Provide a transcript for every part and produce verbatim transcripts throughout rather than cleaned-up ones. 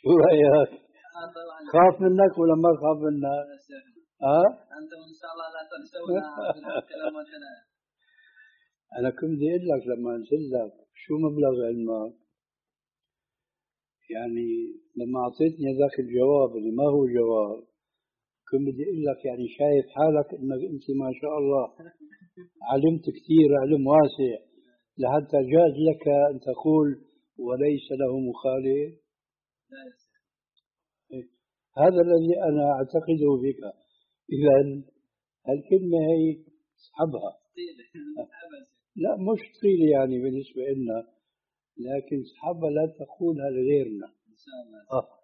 شو رأيك؟ خاف منك ولا ما خاف منك؟ ها؟ أنتم إن شاء الله لا تنسونا بالحق لما كنا. أنا كنت بدي أقول لك لما نزل لك شو مبلغ علمك؟ يعني لما أعطيتني ذاك الجواب اللي ما هو جواب كنت بدي أقول لك يعني شايف حالك إنك أنت ما شاء الله علمت كثير علم واسع لحتى جاز لك أن تقول وليس له مخالف. هذا الذي أنا أعتقده بك. إذا الكلمة هي اسحبها. لا مش طيلة يعني بالنسبة لنا، لكن اسحبها لا تقولها لغيرنا إن شاء الله. آه.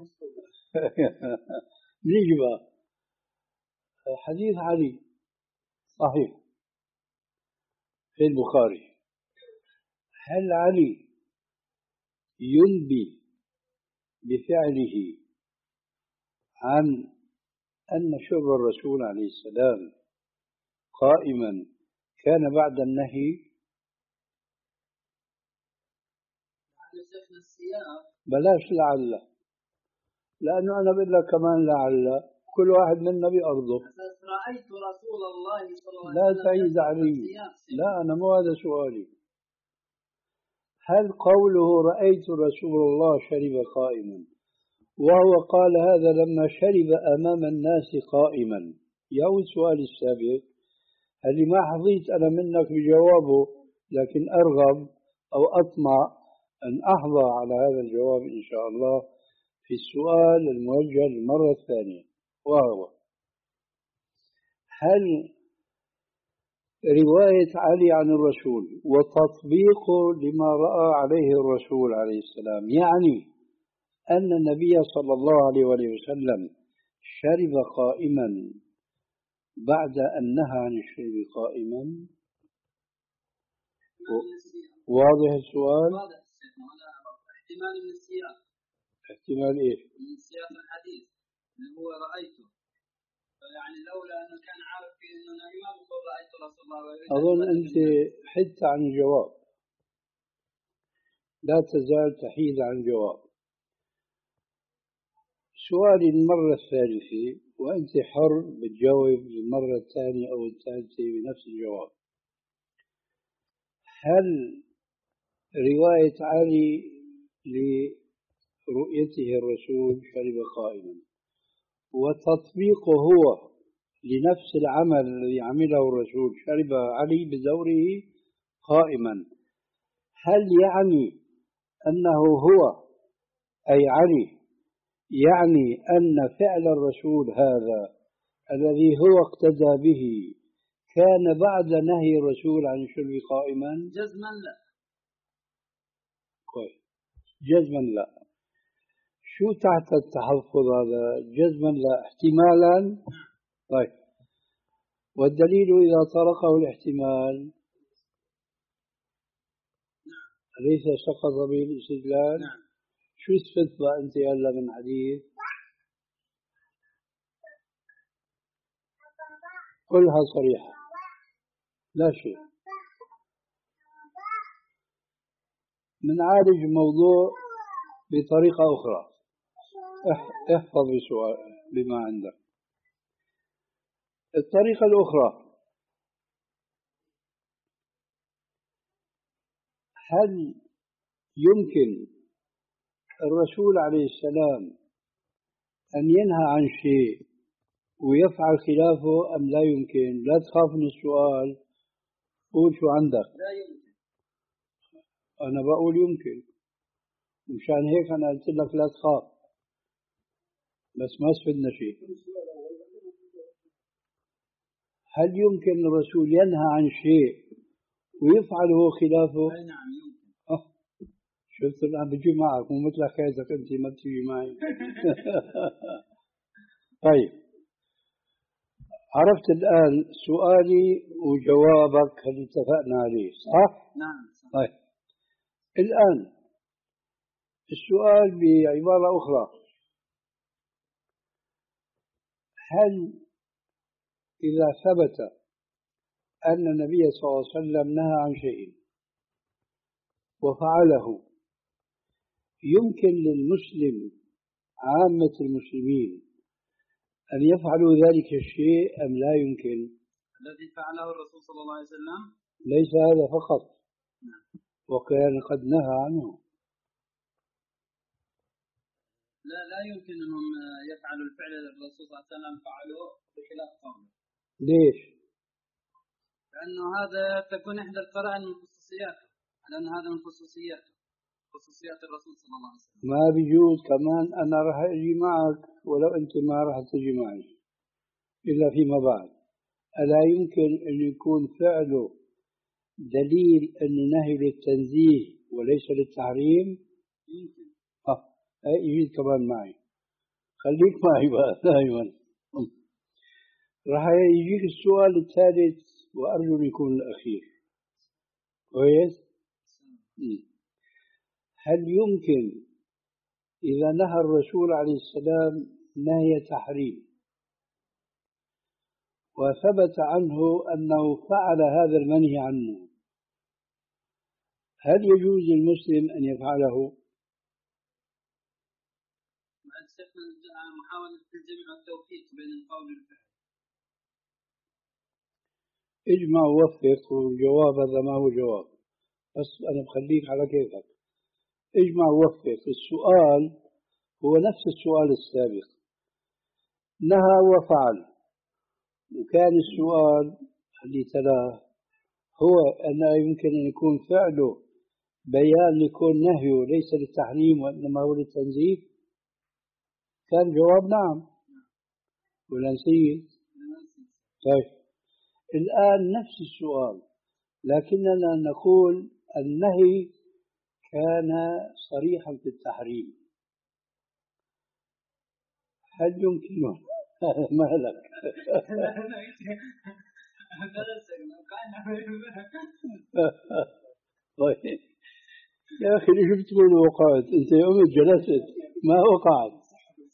نيجي بقى حديث علي صحيح في البخاري. هل علي ينبي بفعله عن أن شر الرسول عليه السلام قائما كان بعد النهي؟ بلاش لعل، لأنه أنا بقول لك كمان لعل كل واحد منا بأرضه. رأيت رسول الله صلى الله لا عليه وسلم تعيد علي. لا أنا مو هذا سؤالي. هل قوله رأيت رسول الله شرب قائما وهو قال هذا لما شرب أمام الناس قائما؟ يعود سؤالي السابق اللي ما حظيت أنا منك بجوابه، لكن أرغب أو أطمع أن أحظى على هذا الجواب إن شاء الله في السؤال الموجه للمرة الثانية، وهو هل رواية علي عن الرسول وتطبيقه لما رأى عليه الرسول عليه السلام يعني أن النبي صلى الله عليه وسلم شرب قائما بعد أن نهى عن الشرب قائما؟ واضح السؤال؟ واضح. احتمال من السياق. احتمال إيش؟ من سياق الحديث اللي هو رأيته، يعني لولا أنه كان عارف إنه ما بقول رأيت رسول الله. أظن أنت حدت عن الجواب، لا تزال تحيد عن الجواب. سؤالي المرة الثالثة وأنت حر بتجاوب المرة الثانية أو الثالثة بنفس الجواب. هل رواية علي لرؤيته الرسول شرب قائما وتطبيقه هو لنفس العمل الذي عمله الرسول شرب علي بدوره قائما، هل يعني أنه هو أي علي يعني أن فعل الرسول هذا الذي هو اقتدى به كان بعد نهي الرسول عن الشرب قائما؟ جزما لا. كويس، جزما لا. شو تحت التحفظ هذا؟ جزما لا احتمالا. طيب، والدليل إذا طرقه الاحتمال أليس سقط به الاستدلال؟ نعم. شو استفدت بقى أنت هلا من حديث؟ قلها صريحة لا شيء. منعالج الموضوع بطريقة أخرى. احفظ بسؤال بما عندك. الطريقة الأخرى، هل يمكن الرسول عليه السلام أن ينهى عن شيء ويفعل خلافه أم لا يمكن؟ لا تخاف من السؤال، قول شو عندك. لا يمكن. أنا بقول يمكن، مشان هيك أنا قلت لك لا تخاف، بس ما استفدنا شيء. هل يمكن الرسول ينهى عن شيء ويفعله خلافه؟ نعم يمكن. أه. شفت الآن بجي معك مو مثل حكايتك أنت ما بتجي معي. طيب، عرفت الآن سؤالي وجوابك هل اتفقنا عليه صح؟ نعم صح. طيب، الآن السؤال بعبارة أخرى، هل إذا ثبت أن النبي صلى الله عليه وسلم نهى عن شيء وفعله يمكن للمسلم عامة المسلمين أن يفعلوا ذلك الشيء أم لا يمكن؟ الذي فعله الرسول صلى الله عليه وسلم ليس هذا فقط، وكان قد نهى عنه. لا لا يمكن أنهم يفعلوا الفعل الذي الرسول صلى الله عليه وسلم فعله بخلاف قوله. ليش؟ لأنه هذا تكون إحدى القرائن من خصوصياته، لأن هذا من خصوصياته خصوصيات الرسول صلى الله عليه وسلم. ما بيجوز كمان أنا راح أجي معك ولو أنت ما راح تجي معي إلا فيما بعد. ألا يمكن أن يكون فعله دليل أنه نهي للتنزيه وليس للتحريم؟ يمكن. آه يجي كمان معي، خليك معي بقى دائما. راح يجيك السؤال الثالث وأرجو أن يكون الأخير. كويس؟ هل يمكن إذا نهى الرسول عليه السلام نهي تحريم وثبت عنه أنه فعل هذا المنهي عنه، هل يجوز للمسلم أن يفعله؟ محاولة الجمع والتوفيق بين القول والفعل. اجمع ووفق، والجواب هذا ما هو جواب، بس أنا بخليك على كيفك. اجمع ووفق. السؤال هو نفس السؤال السابق، نهى وفعل، وكان السؤال اللي تلاه هو أن يمكن أن يكون فعله بيان لكون نهيه ليس للتحريم وإنما هو للتنزيه. كان جواب نعم ولا نسيت؟ طيب الآن نفس السؤال، لكننا نقول النهي كان صريحا في التحريم. هل يمكن ما لك طيب يا أخي شو بتقول وقعت؟ أنت يوم جلست ما وقعت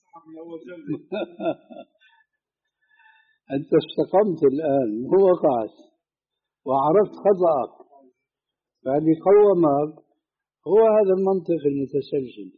أنت استقمت الآن مو وقعت وعرفت خطأك، فاللي قومك هو هذا المنطق المتسلسل،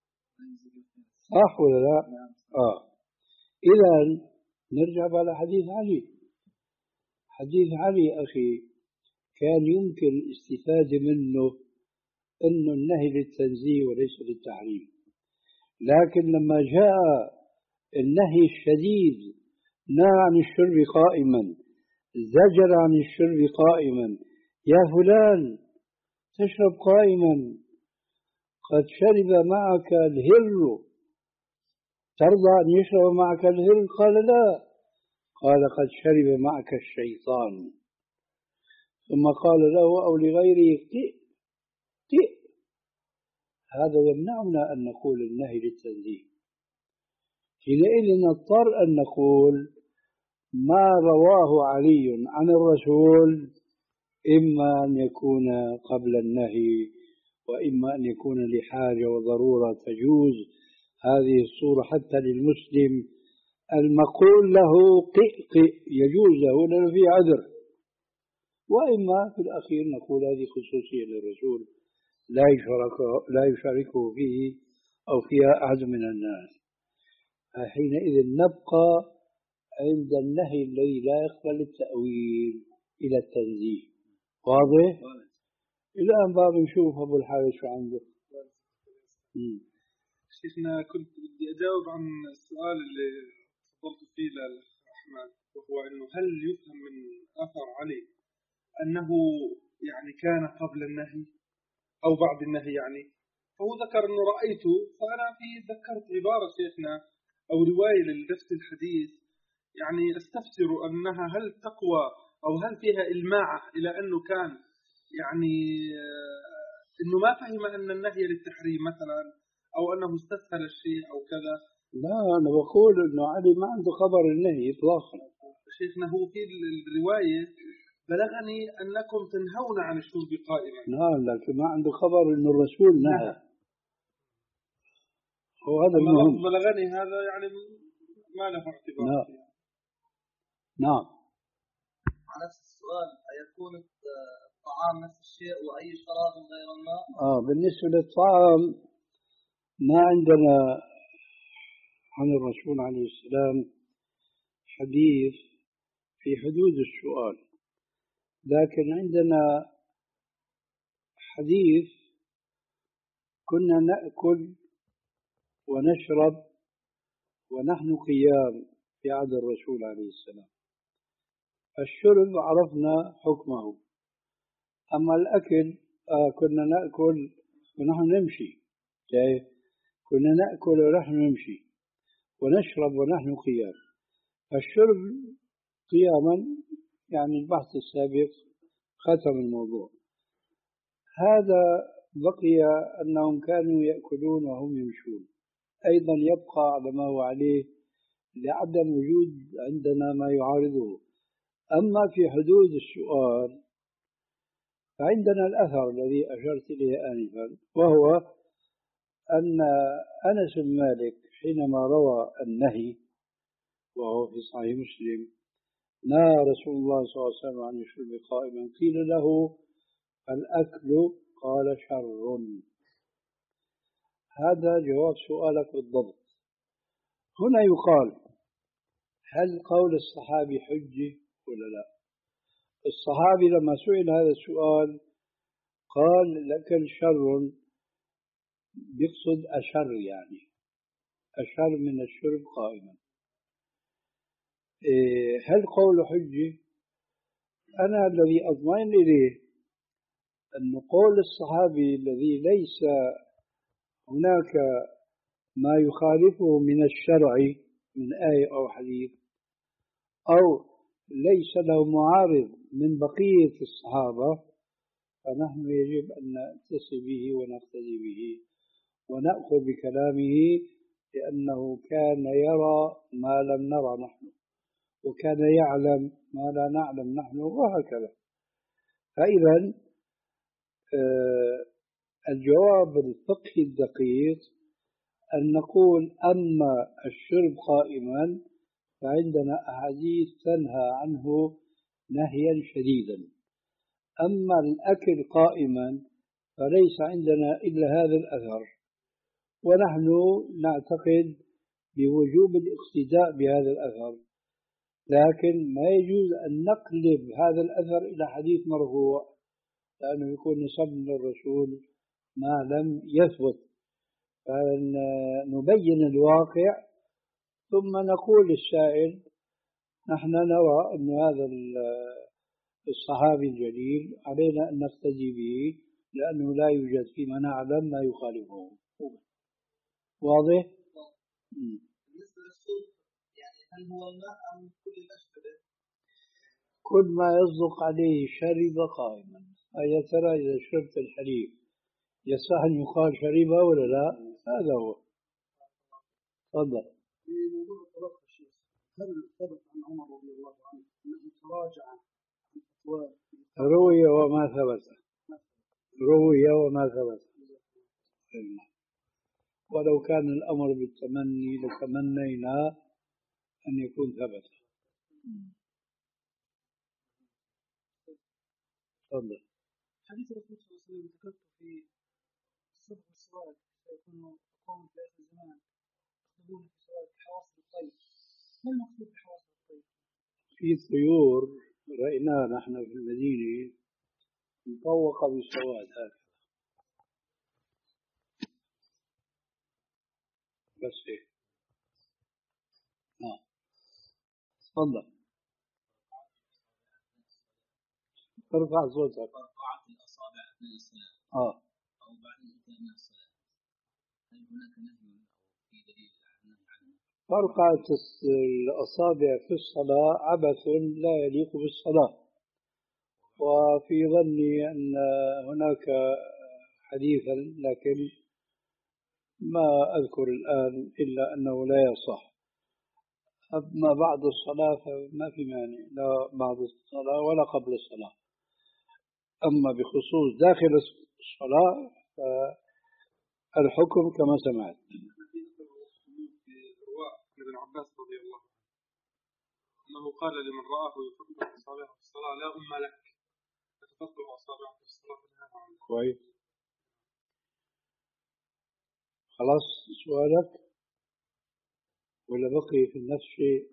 صح ولا لا؟ آه إذا نرجع على حديث علي. حديث علي أخي كان يمكن الاستفادة منه أنه النهي للتنزيه وليس للتحريم، لكن لما جاء النهي الشديد نهى عن الشرب قائما، زجر عن الشرب قائما، يا فلان تشرب قائما قد شرب معك الهر، ترضى أن يشرب معك الهر؟ قال لا، قال قد شرب معك الشيطان. ثم قال له أو لغيره قئ قئ. هذا يمنعنا أن نقول النهي للتنزيه. حينئذ نضطر أن نقول ما رواه علي عن الرسول إما أن يكون قبل النهي وإما أن يكون لحاجة وضرورة تجوز هذه الصورة حتى للمسلم المقول له قئ قئ يجوز له لأنه في عذر، وإما في الأخير نقول هذه خصوصية للرسول لا يشاركه, لا يشاركه فيه أو فيها أحد من الناس. حينئذ نبقى عند النهي الذي لا يقبل التأويل إلى التنزيه. واضح؟ الآن باب نشوف أبو الحارث شو عنده. شيخنا كنت بدي أجاوب عن السؤال اللي تفضلت فيه لأحمد، وهو أنه هل يفهم من أثر علي أنه يعني كان قبل النهي أو بعد النهي؟ يعني فهو ذكر أنه رأيته، فأنا في ذكرت عبارة شيخنا أو رواية لنفس الحديث يعني استفسر أنها هل تقوى أو هل فيها إلماعة إلى أنه كان يعني أنه ما فهم أن النهي للتحريم مثلا أو أنه استسهل الشيء أو كذا. لا أنا بقول أنه علي ما عنده خبر النهي إطلاقا. شيخنا هو في الرواية بلغني أنكم تنهون عن الشرب قائما. نعم لكن ما عنده خبر أنه الرسول نهى. هو هذا المهم. بلغني هذا يعني ما له اعتبار. نعم نعم. على نفس السؤال أيكون الطعام نفس الشيء وأي شراب غير الماء؟ آه بالنسبة للطعام ما عندنا عن الرسول عليه السلام حديث في حدود السؤال، لكن عندنا حديث كنا نأكل ونشرب ونحن قيام في عهد الرسول عليه السلام. الشرب عرفنا حكمه، أما الأكل آه كنا نأكل ونحن نمشي، جاي كنا نأكل ونحن نمشي ونشرب ونحن قيام. الشرب قياما يعني البحث السابق ختم الموضوع. هذا بقي أنهم كانوا يأكلون وهم يمشون، أيضا يبقى على ما هو عليه لعدم وجود عندنا ما يعارضه. أما في حدود السؤال فعندنا الأثر الذي أشرت إليه آنفا، وهو أن أنس بن مالك حينما روى النهي وهو في صحيح مسلم نهى رسول الله صلى الله عليه وسلم عن الشرب قائما، قيل له الأكل قال شر. هذا جواب سؤالك بالضبط. هنا يقال هل قول الصحابي حجة ولا لا؟ الصحابي لما سئل هذا السؤال قال الأكل شر، بيقصد أشر، يعني أشر من الشرب قائما. إيه هل قول حجة؟ أنا الذي أطمئن إليه أن قول الصحابي الذي ليس هناك ما يخالفه من الشرع من آية أو حديث، أو ليس له معارض من بقية الصحابة، فنحن يجب أن نأتسي به ونقتدي به ونأخذ بكلامه، لأنه كان يرى ما لم نرى نحن، وكان يعلم ما لا نعلم نحن، وهكذا. فإذا آه الجواب الفقهي الدقيق أن نقول أما الشرب قائما فعندنا أحاديث تنهى عنه نهيا شديدا، أما الأكل قائما فليس عندنا إلا هذا الأثر، ونحن نعتقد بوجوب الاقتداء بهذا الأثر، لكن ما يجوز أن نقلب هذا الأثر إلى حديث مرفوع، لأنه يكون نسب للرسول ما لم يثبت. فنبين الواقع ثم نقول للسائل نحن نرى أن هذا الصحابي الجليل علينا أن نقتدي به، لأنه لا يوجد فيما نعلم ما يخالفه. واضح؟ بالنسبة للصوت يعني هل هو الماء أم كل الأشربة؟ كل ما يصدق عليه شرب قائما. يا ترى إذا شربت الحليب يصح أن يقال شربه ولا لا؟ هذا هو. تفضل. في موضوع الطلاق الشيخ، هل ثبت عن عمر رضي الله عنه أنه تراجع عن فتوى؟ روي وما ثبت. روي وما ثبت. ولو كان الأمر بالتمني لتمنينا أن يكون ثبت. تفضل. حديث الرسول صلى الله عليه وسلم ذكرت في الصبح والسواد سيكون قوم في آخر الزمان يخطبون في سواد حواصل الطير. ما المقصود بحواصل الطير؟ في طيور رأيناها نحن في المدينة مطوقة بسواد هكذا، بس هيك. آه. تفضل. ارفع صوتك. فرقعت الأصابع أثناء الصلاة آه. أو بعد الانتهاء من الصلاة، هل هناك نهي أو في دليل النهي عنه؟ فرقعة الأصابع في الصلاة عبث لا يليق بالصلاة، وفي ظني أن هناك حديثا لكن ما أذكر الآن إلا أنه لا يصح. أما بعد الصلاة فما في مانع، لا بعد الصلاة ولا قبل الصلاة. أما بخصوص داخل الصلاة فالحكم كما سمعت. ابن عباس رضي الله عنه أنه قال لمن رآه يفقه أصابعه في الصلاة لا أم لك، تفقه أصابعه في الصلاة. كويس. خلاص سؤالك؟ ولا بقي في نفس الشيء؟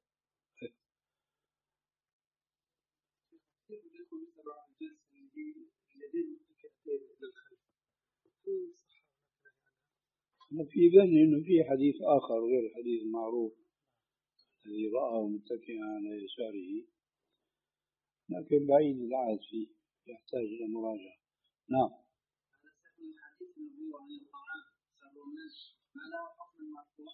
في ظني انه في حديث اخر غير الحديث المعروف الذي رآه متكئا على يساره، لكن بعيد العهد فيه يحتاج الى مراجعه. نعم. الحديث اللي هو عن الطعام سألوا الناس ما له حكم المرفوع؟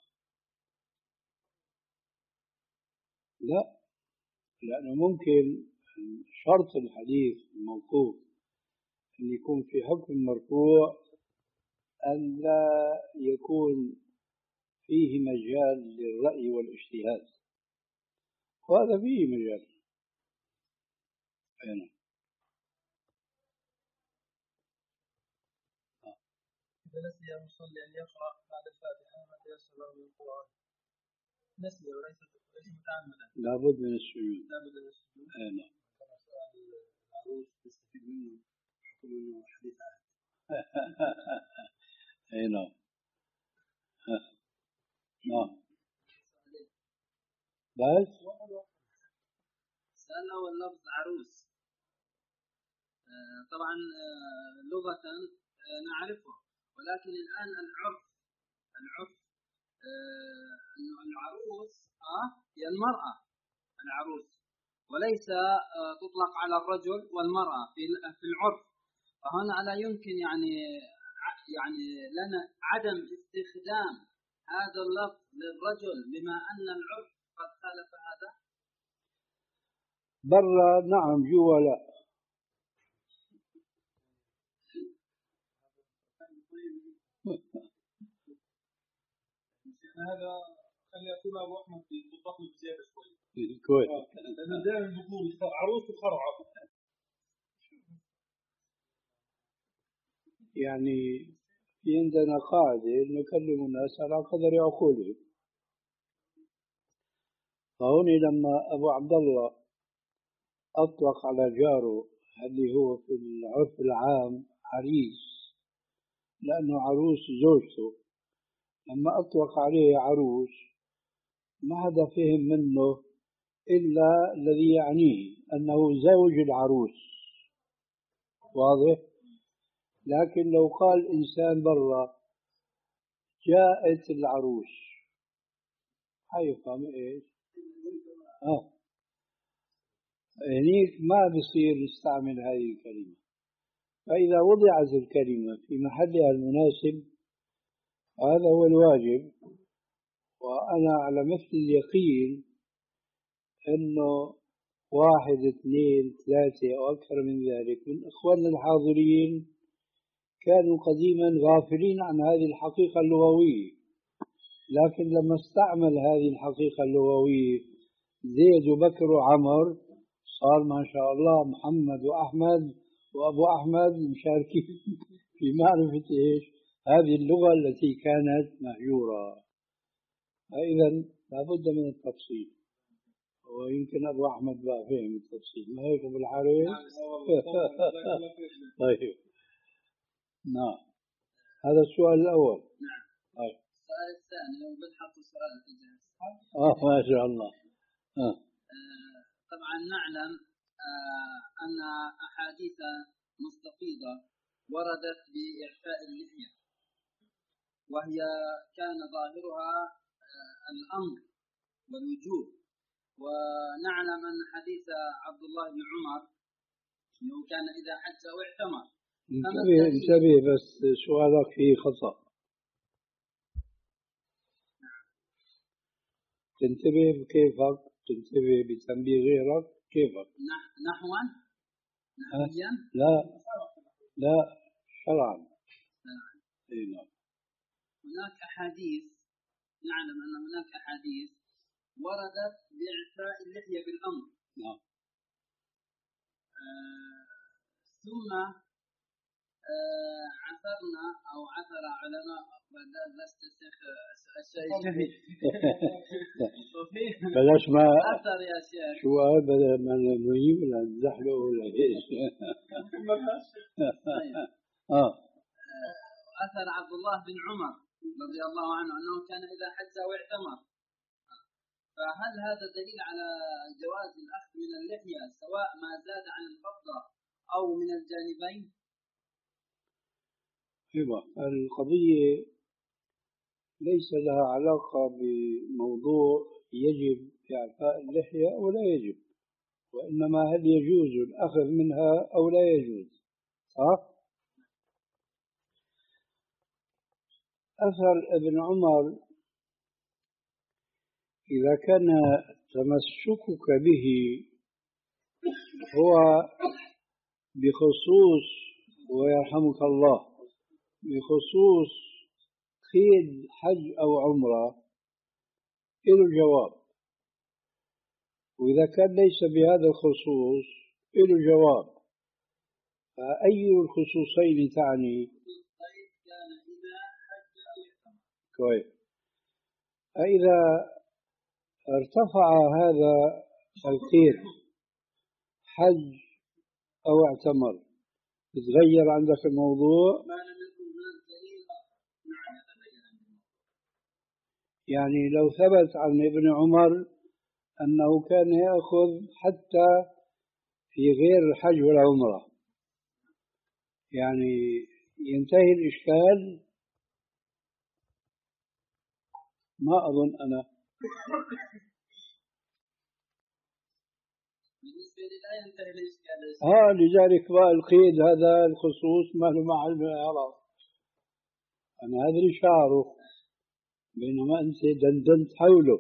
لا، لأنه ممكن شرط الحديث الموقوف أن يكون في حكم مرفوع أن لا يكون فيه مجال للرأي والاجتهاد، وهذا فيه مجال. أين؟ إذا نسي المصلي أن يقرأ بعد الفاتحة ما تيسر له من القرآن، نسي وليس ليس متعمدا، لابد من السجود. لابد من السجود. أين؟ العروس تستفيد منه حكم انه حديث عهد. أي نعم. نعم. بس سأله اللفظ عروس آه طبعا آه لغة آه نعرفه، ولكن الآن العرف العرف آه أنه العروس آه هي المرأة العروس، وليس آه تطلق على الرجل والمرأة في في العرف. فهنا لا يمكن يعني يعني لنا عدم استخدام هذا اللفظ للرجل بما أن العرف قد خالف هذا. برا نعم، جوا لا. هذا خلي يقول ابو احمد في تطبق بزياده شوي في الكويت لانه دائما بيقول عروس وخرعه. يعني في عندنا قاعدة نكلم الناس على قدر عقولهم. فهنا لما أبو عبد الله أطلق على جاره اللي هو في العرف العام عريس لأنه عروس زوجته، لما أطلق عليه عروس ما حدا فهم منه إلا الذي يعنيه أنه زوج العروس، واضح؟ لكن لو قال إنسان برا جاءت العروس حيفهم إيش؟ آه هنيك ما بصير نستعمل هذه الكلمة. فإذا وضعت الكلمة في محلها المناسب هذا هو الواجب. وأنا على مثل اليقين أنه واحد اثنين ثلاثة أو أكثر من ذلك من إخواننا الحاضرين كانوا قديما غافلين عن هذه الحقيقة اللغوية، لكن لما استعمل هذه الحقيقة اللغوية زيد وبكر وعمر صار ما شاء الله محمد وأحمد وأبو أحمد مشاركين في معرفة إيش هذه اللغة التي كانت مهجورة. فإذا لابد من التفصيل، ويمكن أبو أحمد بقى فهم التفصيل، ما هيك أبو الحارث؟ طيب نعم، هذا السؤال الأول. نعم. طيب. السؤال الثاني وبنحط السؤال في جهاز. آه ما شاء الله. آه. آه طبعا نعلم آه أن أحاديث مستفيضة وردت بإعفاء اللحية، وهي كان ظاهرها آه الأمر والوجوب. ونعلم أن حديث عبد الله بن عمر أنه كان إذا حج أو اعتمر. انتبه انتبه بس سؤالك فيه خطأ. تنتبه بكيفك، تنتبه بتنبيه غيرك كيفك. نحوا نحويا؟ لا لا شرعا. اي نعم. هناك أحاديث، نعلم أن هناك أحاديث وردت بإعفاء اللحية بالأمر. نعم. آه ثم آه عثرنا أو عثر علماء لست شيخ الشيء بلاش ما أثر يا شيخ شو هذا بدل ما نجيب ولا نزحله ولا ايش؟ اه أثر عبد الله بن عمر رضي الله عنه أنه كان إذا حج واعتمر فهل هذا دليل على جواز الأخذ من اللحية سواء ما زاد عن الفضة أو من الجانبين؟ ايوه، القضية ليس لها علاقة بموضوع يجب إعفاء اللحية أو لا يجب، وإنما هل يجوز الأخذ منها أو لا يجوز. صح؟ أثر ابن عمر إذا كان تمسكك به هو بخصوص، ويرحمك الله، بخصوص قيد حج أو عمرة، له جواب. وإذا كان ليس بهذا الخصوص له جواب. فأي الخصوصين تعني؟ كويس. فإذا ارتفع هذا القيد حج أو اعتمر، يتغير عندك الموضوع؟ يعني لو ثبت عن ابن عمر أنه كان يأخذ حتى في غير الحج والعمرة، يعني ينتهي الإشكال؟ ما أظن أنا. آه لذلك بقى القيد هذا الخصوص ما له محل من الإعراب. أنا هذا اللي شعره، بينما أنت دندنت حوله.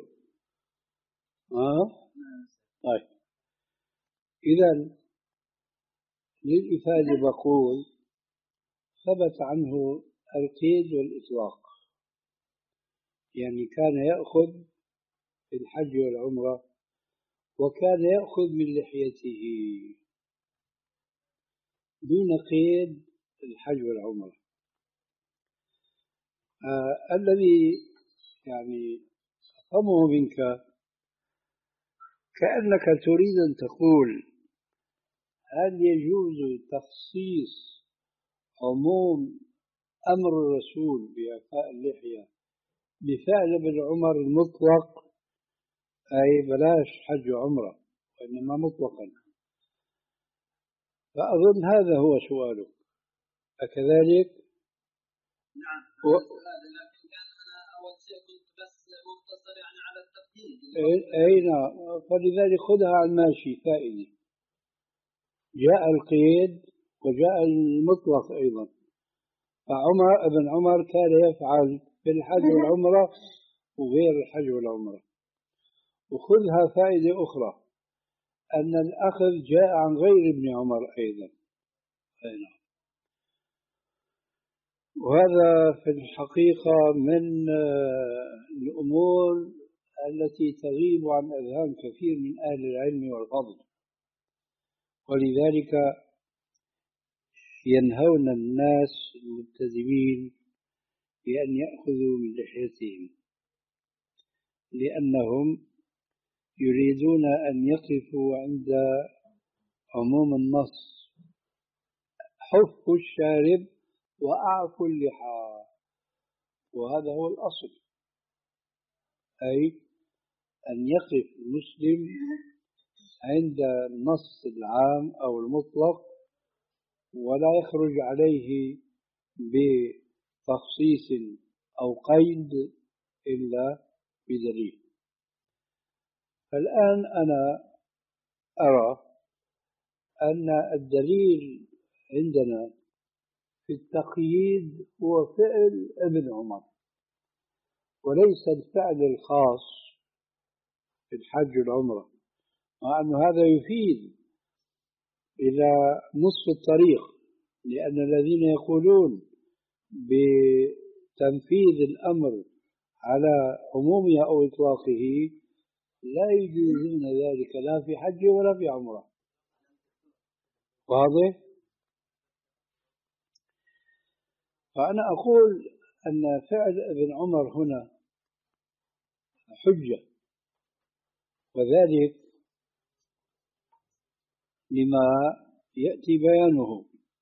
آه طيب، إذا للإفادة بقول ثبت عنه القيد والإطلاق، يعني كان يأخذ في الحج والعمرة، وكان يأخذ من لحيته دون قيد الحج والعمرة. آه الذي يعني أفهمه منك كأنك تريد أن تقول هل يجوز تخصيص عموم أمر الرسول بإعفاء اللحية بفعل ابن عمر المطلق، أي بلاش حج وعمرة وإنما مطلقا؟ فأظن هذا هو سؤالك، أكذلك؟ نعم و... لكن كان أنا أول شيء كنت بس مقتصر يعني على التقييد. أي نعم، فلذلك خذها على الماشي فائدة. جاء القيد وجاء المطلق أيضا. فعمر ابن عمر كان يفعل في الحج والعمرة وغير الحج والعمرة. وخذها فائدة أخرى، أن الأخذ جاء عن غير ابن عمر أيضا. أيضا. وهذا في الحقيقة من الأمور التي تغيب عن أذهان كثير من أهل العلم والفضل، ولذلك ينهون الناس الملتزمين بأن يأخذوا من لحيتهم، لأنهم يريدون أن يقفوا عند عموم النص: حفوا الشارب وأعفوا اللحى. وهذا هو الأصل، أي أن يقف المسلم عند النص العام أو المطلق ولا يخرج عليه بتخصيص أو قيد إلا بدليل. فالآن أنا أرى أن الدليل عندنا في التقييد هو فعل ابن عمر وليس الفعل الخاص في الحج والعمرة، مع أن هذا يفيد إلى نصف الطريق، لأن الذين يقولون بتنفيذ الأمر على عمومه أو إطلاقه لا يجوزون ذلك لا في حج ولا في عمرة. واضح؟ فأنا أقول أن فعل ابن عمر هنا حجة، وذلك لما يأتي بيانه.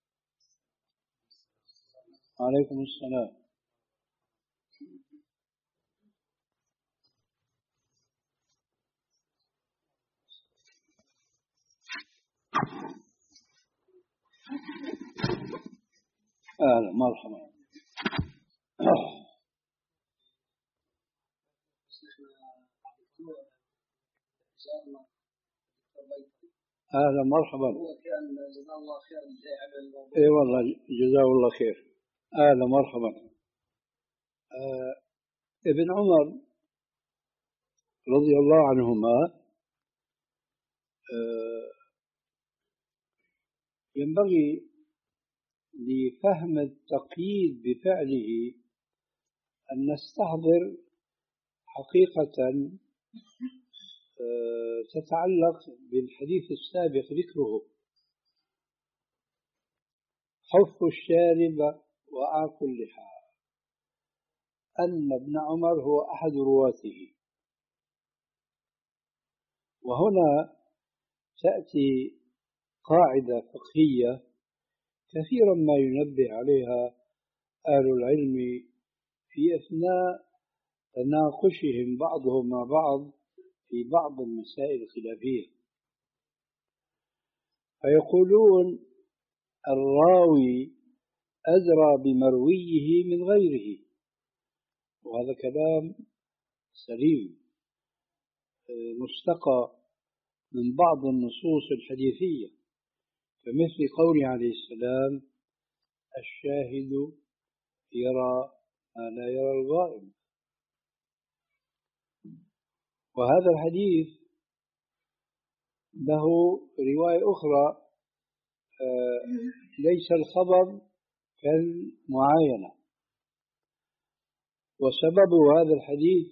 عليكم السلام. أهلا مرحبا. أهلا مرحبا. هو كان جزاه الله خير على الموضوع. إي والله جزاه الله خير. أهلا مرحبا. آه ابن عمر رضي الله عنهما آه ينبغي لفهم التقييد بفعله أن نستحضر حقيقة آه تتعلق بالحديث السابق ذكره، حف الشارب وآك اللحى، أن ابن عمر هو أحد رواته. وهنا تأتي قاعدة فقهية كثيرا ما ينبه عليها أهل العلم في أثناء تناقشهم بعضهم مع بعض في بعض المسائل الخلافية، فيقولون الراوي أدرى بمرويه من غيره، وهذا كلام سليم مستقى من بعض النصوص الحديثية، كمثل قوله عليه السلام الشاهد يرى ما لا يرى الغائب. وهذا الحديث له رواية أخرى ليس الخبر كالمعاينة، وسبب هذا الحديث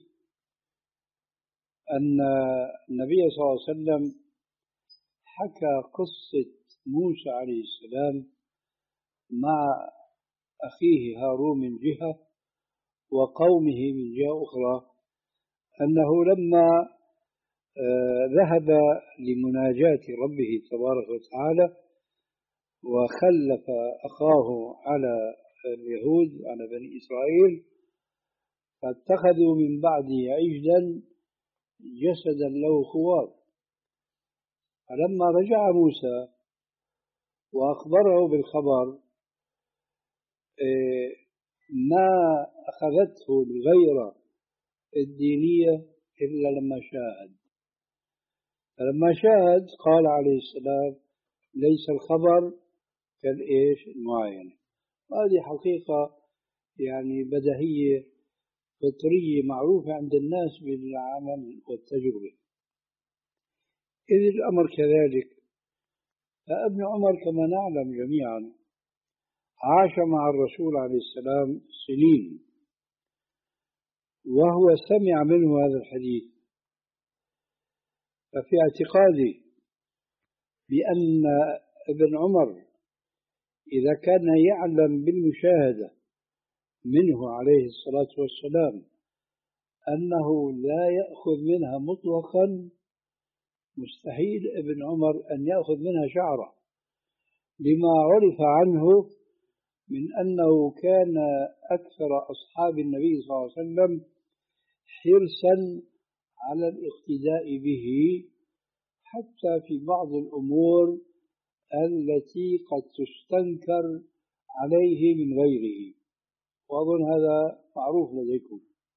أن النبي صلى الله عليه وسلم حكى قصة موسى عليه السلام مع أخيه هارون من جهة وقومه من جهة أخرى، أنه لما ذهب لمناجاة ربه تبارك وتعالى وخلف أخاه على اليهود على بني إسرائيل، فاتخذوا من بعده عجلا جسدا له خوار. فلما رجع موسى وأخبره بالخبر ما أخذته الغيرة الدينية إلا لما شاهد، فلما شاهد قال عليه السلام ليس الخبر كالإيش المعاينة. وهذه حقيقة يعني بديهية فطرية معروفة عند الناس بالعمل والتجربة. إذ الأمر كذلك، فابن عمر كما نعلم جميعا عاش مع الرسول عليه السلام سنين، وهو سمع منه هذا الحديث، ففي اعتقادي بأن ابن عمر إذا كان يعلم بالمشاهدة منه عليه الصلاة والسلام أنه لا يأخذ منها مطلقا، مستحيل ابن عمر أن يأخذ منها شعرة، لما عرف عنه من أنه كان أكثر أصحاب النبي صلى الله عليه وسلم حرصا على الاقتداء به، حتى في بعض الأمور التي قد تستنكر عليه من غيره، وأظن هذا معروف لديكم.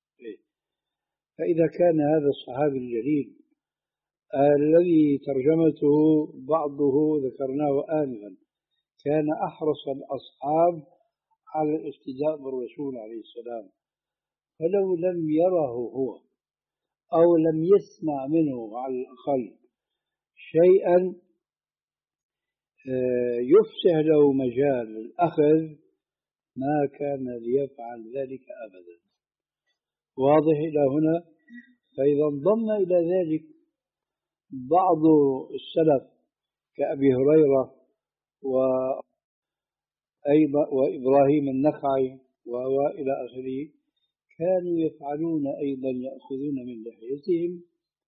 فإذا كان هذا الصحابي الجليل الذي ترجمته بعضه ذكرناه آنفا كان أحرص الأصحاب على الاقتداء بالرسول عليه السلام، فلو لم يره هو أو لم يسمع منه على الأقل شيئا يفسح له مجال الأخذ ما كان ليفعل ذلك أبدا. واضح إلى هنا؟ فإذا انضم إلى ذلك بعض السلف كأبي هريرة وأيضا وإبراهيم النخعي وإلى آخره كانوا يفعلون أيضا، يأخذون من لحيتهم.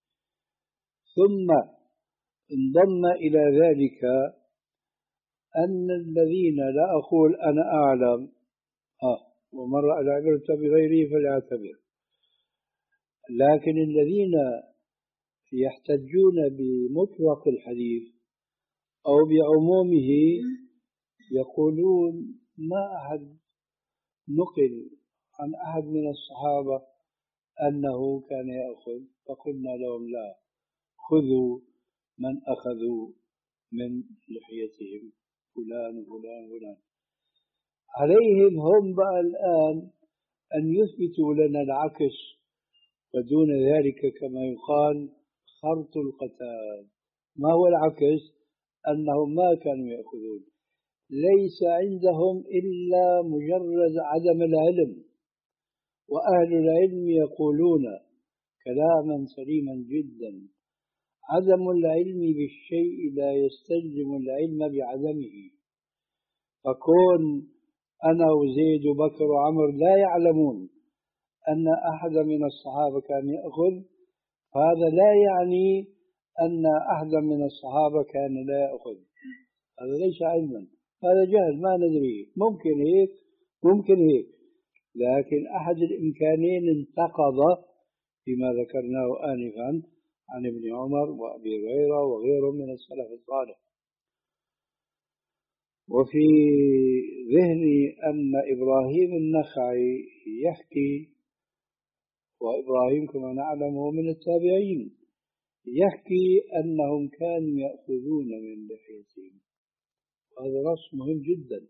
ثم انضم إلى ذلك أن الذين، لا أقول أنا أعلم آه ومن رأى العبرة بغيره فليعتبر، لكن الذين يحتجون بمطلق الحديث أو بعمومه يقولون ما أحد نقل عن أحد من الصحابة أنه كان يأخذ، فقلنا لهم لا، خذوا من أخذوا من لحيتهم، فلان وفلان وفلان. عليهم هم بقى الآن أن يثبتوا لنا العكس، ودون ذلك كما يقال خرط القتال. ما هو العكس؟ أنهم ما كانوا يأخذون، ليس عندهم إلا مجرد عدم العلم، وأهل العلم يقولون كلاما سليما جدا: عدم العلم بالشيء لا يستلزم العلم بعدمه. فكون أنا وزيد وبكر وعمر لا يعلمون أن أحد من الصحابة كان يأخذ، هذا لا يعني أن أحدا من الصحابة كان لا يأخذ. هذا ليس علما، هذا جهل ما ندري، ممكن هيك ممكن هيك، لكن أحد الإمكانين انتقض فيما ذكرناه آنفا عن ابن عمر وأبي هريرة وغيرهم من السلف الصالح. وفي ذهني أن إبراهيم النخعي يحكي، وإبراهيم كما نعلم هو من التابعين، يحكي أنهم كانوا يأخذون من لحيتهم. هذا نص مهم جدا،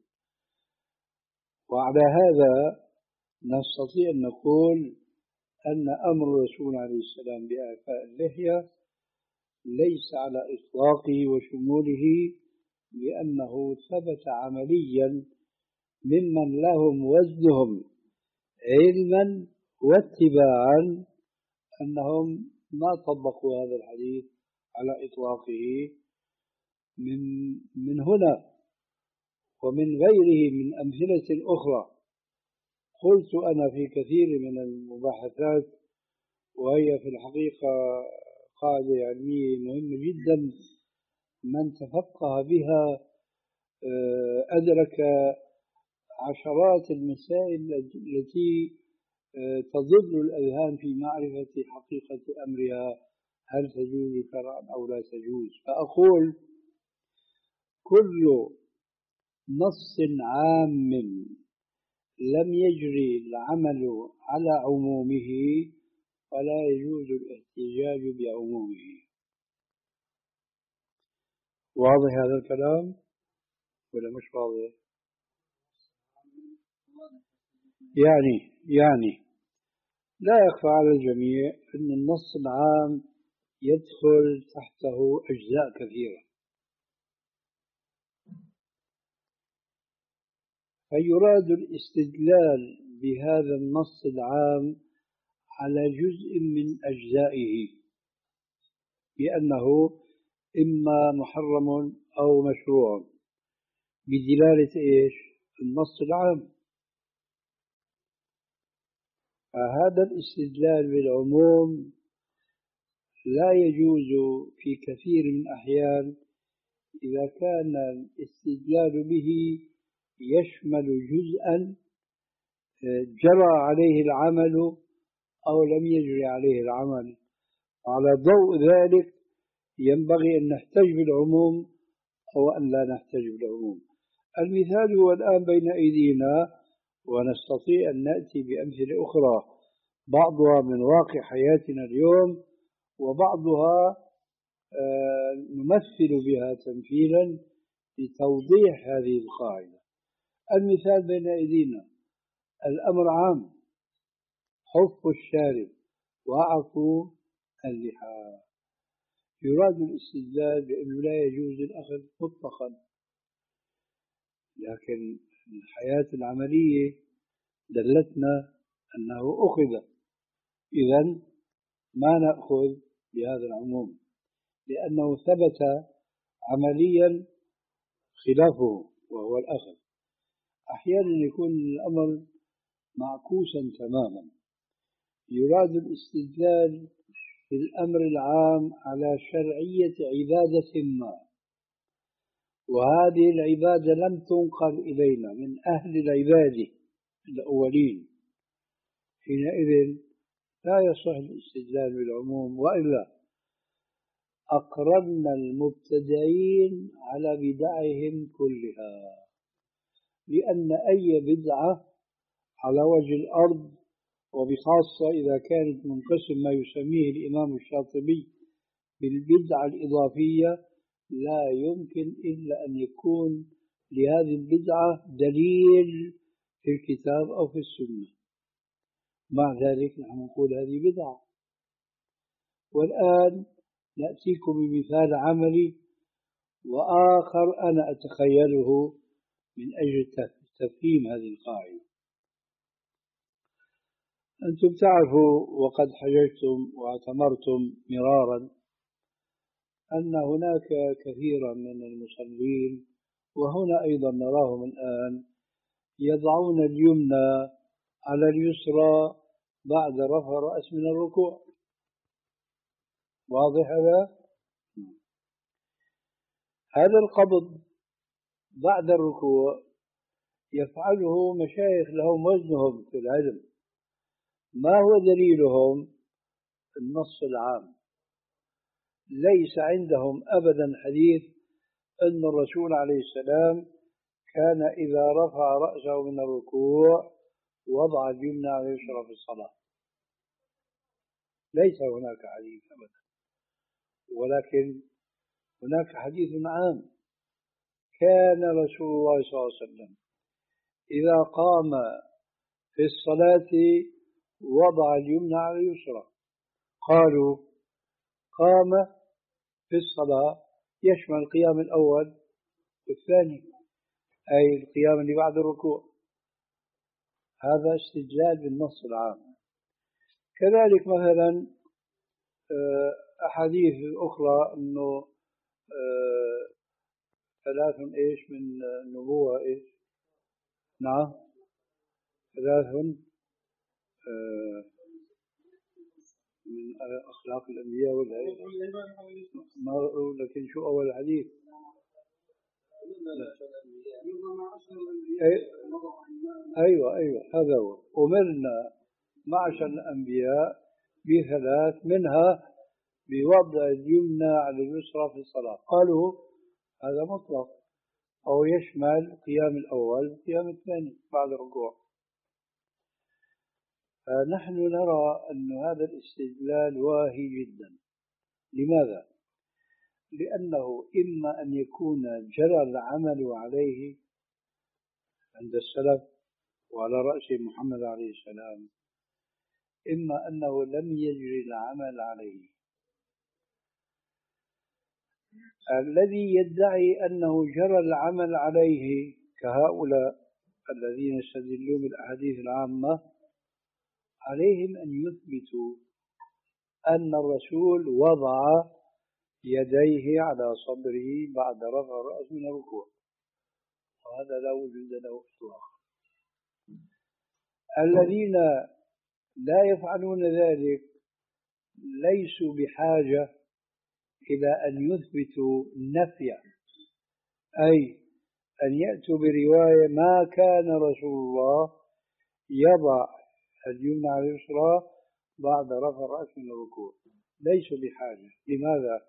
وعلى هذا نستطيع أن نقول أن أمر الرسول عليه السلام بإعفاء اللحية ليس على إطلاقه وشموله، لأنه ثبت عمليا ممن لهم وزنهم علما واتباعا أنهم ما طبقوا هذا الحديث على إطلاقه. من من هنا ومن غيره من أمثلة أخرى قلت أنا في كثير من المباحثات، وهي في الحقيقة قاعدة علمية مهمة جدا، من تفقه بها أدرك عشرات المسائل التي تضل الأذهان في معرفة حقيقة أمرها، هل تجوز شرعا أو لا تجوز. فأقول كل نص عام لم يجري العمل على عمومه فلا يجوز الاحتجاج بعمومه. واضح هذا الكلام ولا مش واضح؟ يعني يعني لا يخفى على الجميع أن النص العام يدخل تحته أجزاء كثيرة، فيراد الاستدلال بهذا النص العام على جزء من أجزائه بأنه إما محرم أو مشروع بدلالة إيش؟ النص العام. فهذا الاستدلال بالعموم لا يجوز في كثير من الأحيان إذا كان الاستدلال به يشمل جزءا جرى عليه العمل أو لم يجري عليه العمل. على ضوء ذلك ينبغي أن نحتج بالعموم أو أن لا نحتج بالعموم. المثال هو الآن بين أيدينا، ونستطيع أن نأتي بأمثلة أخرى بعضها من واقع حياتنا اليوم وبعضها نمثل بها تمثيلا لتوضيح هذه القاعدة. المثال بين أيدينا، الأمر عام: حف الشارب وعفو اللحى. يراد الاستدلال بأنه لا يجوز الأخذ مطلقا، لكن الحياة العملية دلتنا أنه أخذ، إذن ما نأخذ بهذا العموم لأنه ثبت عمليا خلافه وهو الأخذ. أحيانا يكون الأمر معكوسا تماما، يراد الاستدلال بالأمر العام على شرعية عبادة ما، وهذه العبادة لم تنقل إلينا من أهل العبادة الأولين، حينئذ لا يصح الاستدلال بالعموم، وإلا أقررنا المبتدعين على بدعهم كلها. لأن أي بدعة على وجه الأرض، وبخاصة إذا كانت من قسم ما يسميه الإمام الشاطبي بالبدعة الإضافية، لا يمكن إلا أن يكون لهذه البدعة دليل في الكتاب أو في السنة. مع ذلك نحن نقول هذه بدعة. والآن نأتيكم بمثال عملي وآخر أنا أتخيله من أجل تفهيم هذه القاعدة. أنتم تعرفوا وقد حججتم واعتمرتم مرارا أن هناك كثيرا من المصلين، وهنا أيضا نراهم الآن، يضعون اليمنى على اليسرى بعد رفع الرأس من الركوع. واضح هذا؟ هذا القبض بعد الركوع يفعله مشايخ لهم وزنهم في العلم. ما هو دليلهم؟ النص العام. ليس عندهم أبدا حديث أن الرسول عليه السلام كان إذا رفع رأسه من الركوع وضع اليمنى على اليسرى في الصلاة. ليس هناك حديث أبدا، ولكن هناك حديث عام. كان رسول الله صلى الله عليه وسلم إذا قام في الصلاة وضع اليمنى على اليسرى. قالوا قام في الصلاة يشمل القيام الأول والثاني، أي القيام اللي بعد الركوع. هذا استدلال بالنص العام. كذلك مثلا أحاديث أخرى أنه ثلاث إيش من النبوة إيش؟ نعم، ثلاث من أخلاق الأنبياء والهيئة. ما لكن شو أول حديث؟ أيوة أيوة هذا هو. أمرنا معشر الأنبياء بثلاث، منها بوضع اليمنى على اليسرى في الصلاة. قالوا هذا مطلق أو يشمل القيام الأول والقيام الثاني بعد الركوع. فنحن نرى أن هذا الاستدلال واهي جدا. لماذا؟ لأنه إما أن يكون جرى العمل عليه عند السلف وعلى رأس محمد عليه السلام، إما أنه لم يجري العمل عليه. الذي يدعي أنه جرى العمل عليه كهؤلاء الذين يستدلون بالأحاديث العامة، عليهم أن يثبتوا أن الرسول وضع يديه على صدره بعد رفع الرأس من الركوع، وهذا لا وجود له إطلاقا. الذين لا يفعلون ذلك ليسوا بحاجة إلى أن يثبتوا نفيا، أي أن يأتوا برواية ما كان رسول الله يضع اليمنى على اليسرى بعد رفع الرأس من الركوع. ليسوا بحاجة. لماذا؟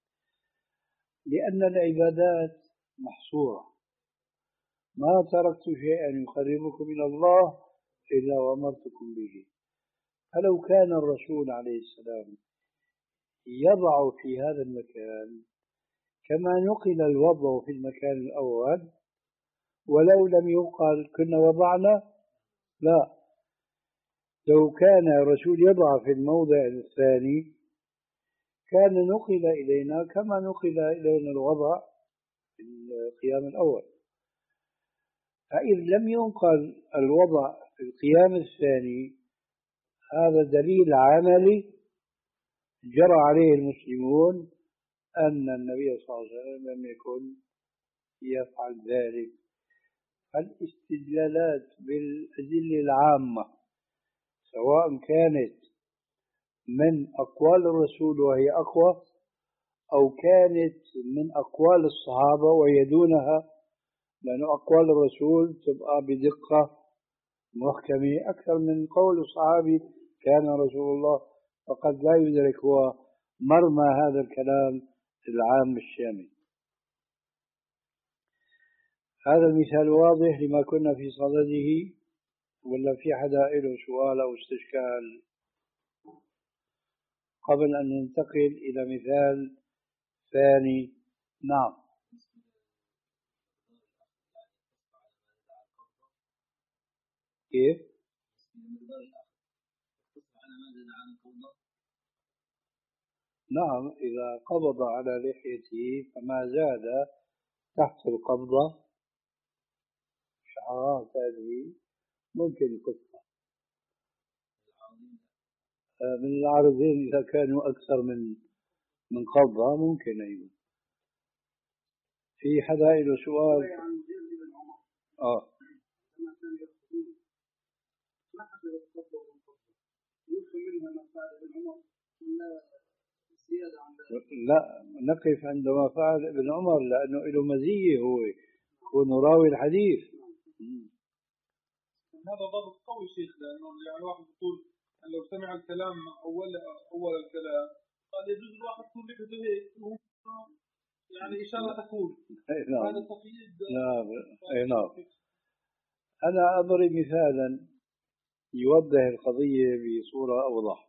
لأن العبادات محصورة. ما تركت شيئا يقربكم إلى الله إلا وأمرتكم به. فلو كان الرسول عليه السلام يضع في هذا المكان كما نقل الوضع في المكان الأول، ولو لم يقال كنا وضعنا، لا، لو كان الرسول يضع في الموضع الثاني كان نقل إلينا كما نقل إلينا الوضع في القيام الأول. فإذ لم ينقل الوضع في القيام الثاني، هذا دليل عملي جرى عليه المسلمون أن النبي صلى الله عليه وسلم لم يكن يفعل ذلك. فالاستدلالات بالأدلة العامة سواء كانت من أقوال الرسول وهي أقوى، أو كانت من أقوال الصحابة وهي دونها، لأن أقوال الرسول تبقى بدقة محكمة أكثر من قول الصحابي كان رسول الله، فقد لا يدرك هو مرمى هذا الكلام العام الشامل. هذا المثال واضح لما كنا في صدده، ولا في حدا له سؤال أو استشكال قبل أن ننتقل إلى مثال ثاني؟ نعم. كيف؟ نعم، إذا قبض على لحيته فما زاد تحت القبضة شعرات هذه ممكن يقصها من العارضين إذا كانوا أكثر من من قبضة ممكن. أيضا في حدا له سؤال؟ آه لا، نقف عندما فعل ابن عمر لأنه له مزية، هو يكون راوي الحديث. هذا ضابط قوي شيخ، لأنه يعني واحد يقول لو سمع الكلام أول أول الكلام قال يجوز الواحد يقول لك هيك يعني إشارة تكون هذا تقييد. نعم أي نعم. أنا أضرب مثالا يوضح القضية بصورة أوضح.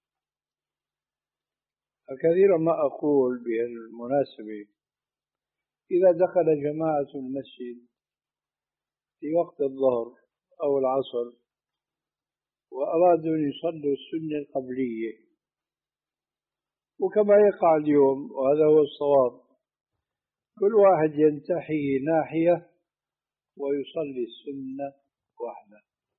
فكثيرا ما أقول بهالمناسبة إذا دخل جماعة المسجد في وقت الظهر أو العصر وأرادوا أن يصلوا السنة القبلية، وكما يقع اليوم وهذا هو الصواب، كل واحد ينتحي ناحية ويصلي السنة وحده.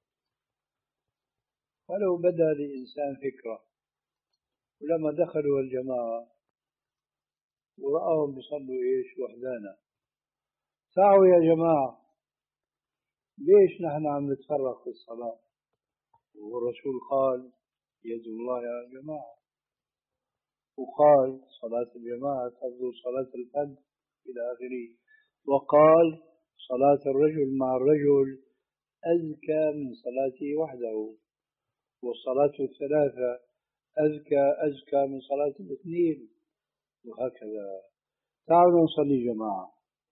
ولو بدا لإنسان فكرة ولما دخلوا الجماعة ورأهم بيصلوا إيش وحدانا، تعالوا يا جماعة ليش نحن عم نتفرق في الصلاة؟ والرسول قال يد الله يا جماعة، وقال صلاة الجماعة تفضل صلاة الفرد إلى آخره، وقال صلاة الرجل مع الرجل أزكى من صلاته وحده، والصلاة الثلاثة أزكى أزكى من صلاة الاثنين، وهكذا. تعالوا نصلي جماعة.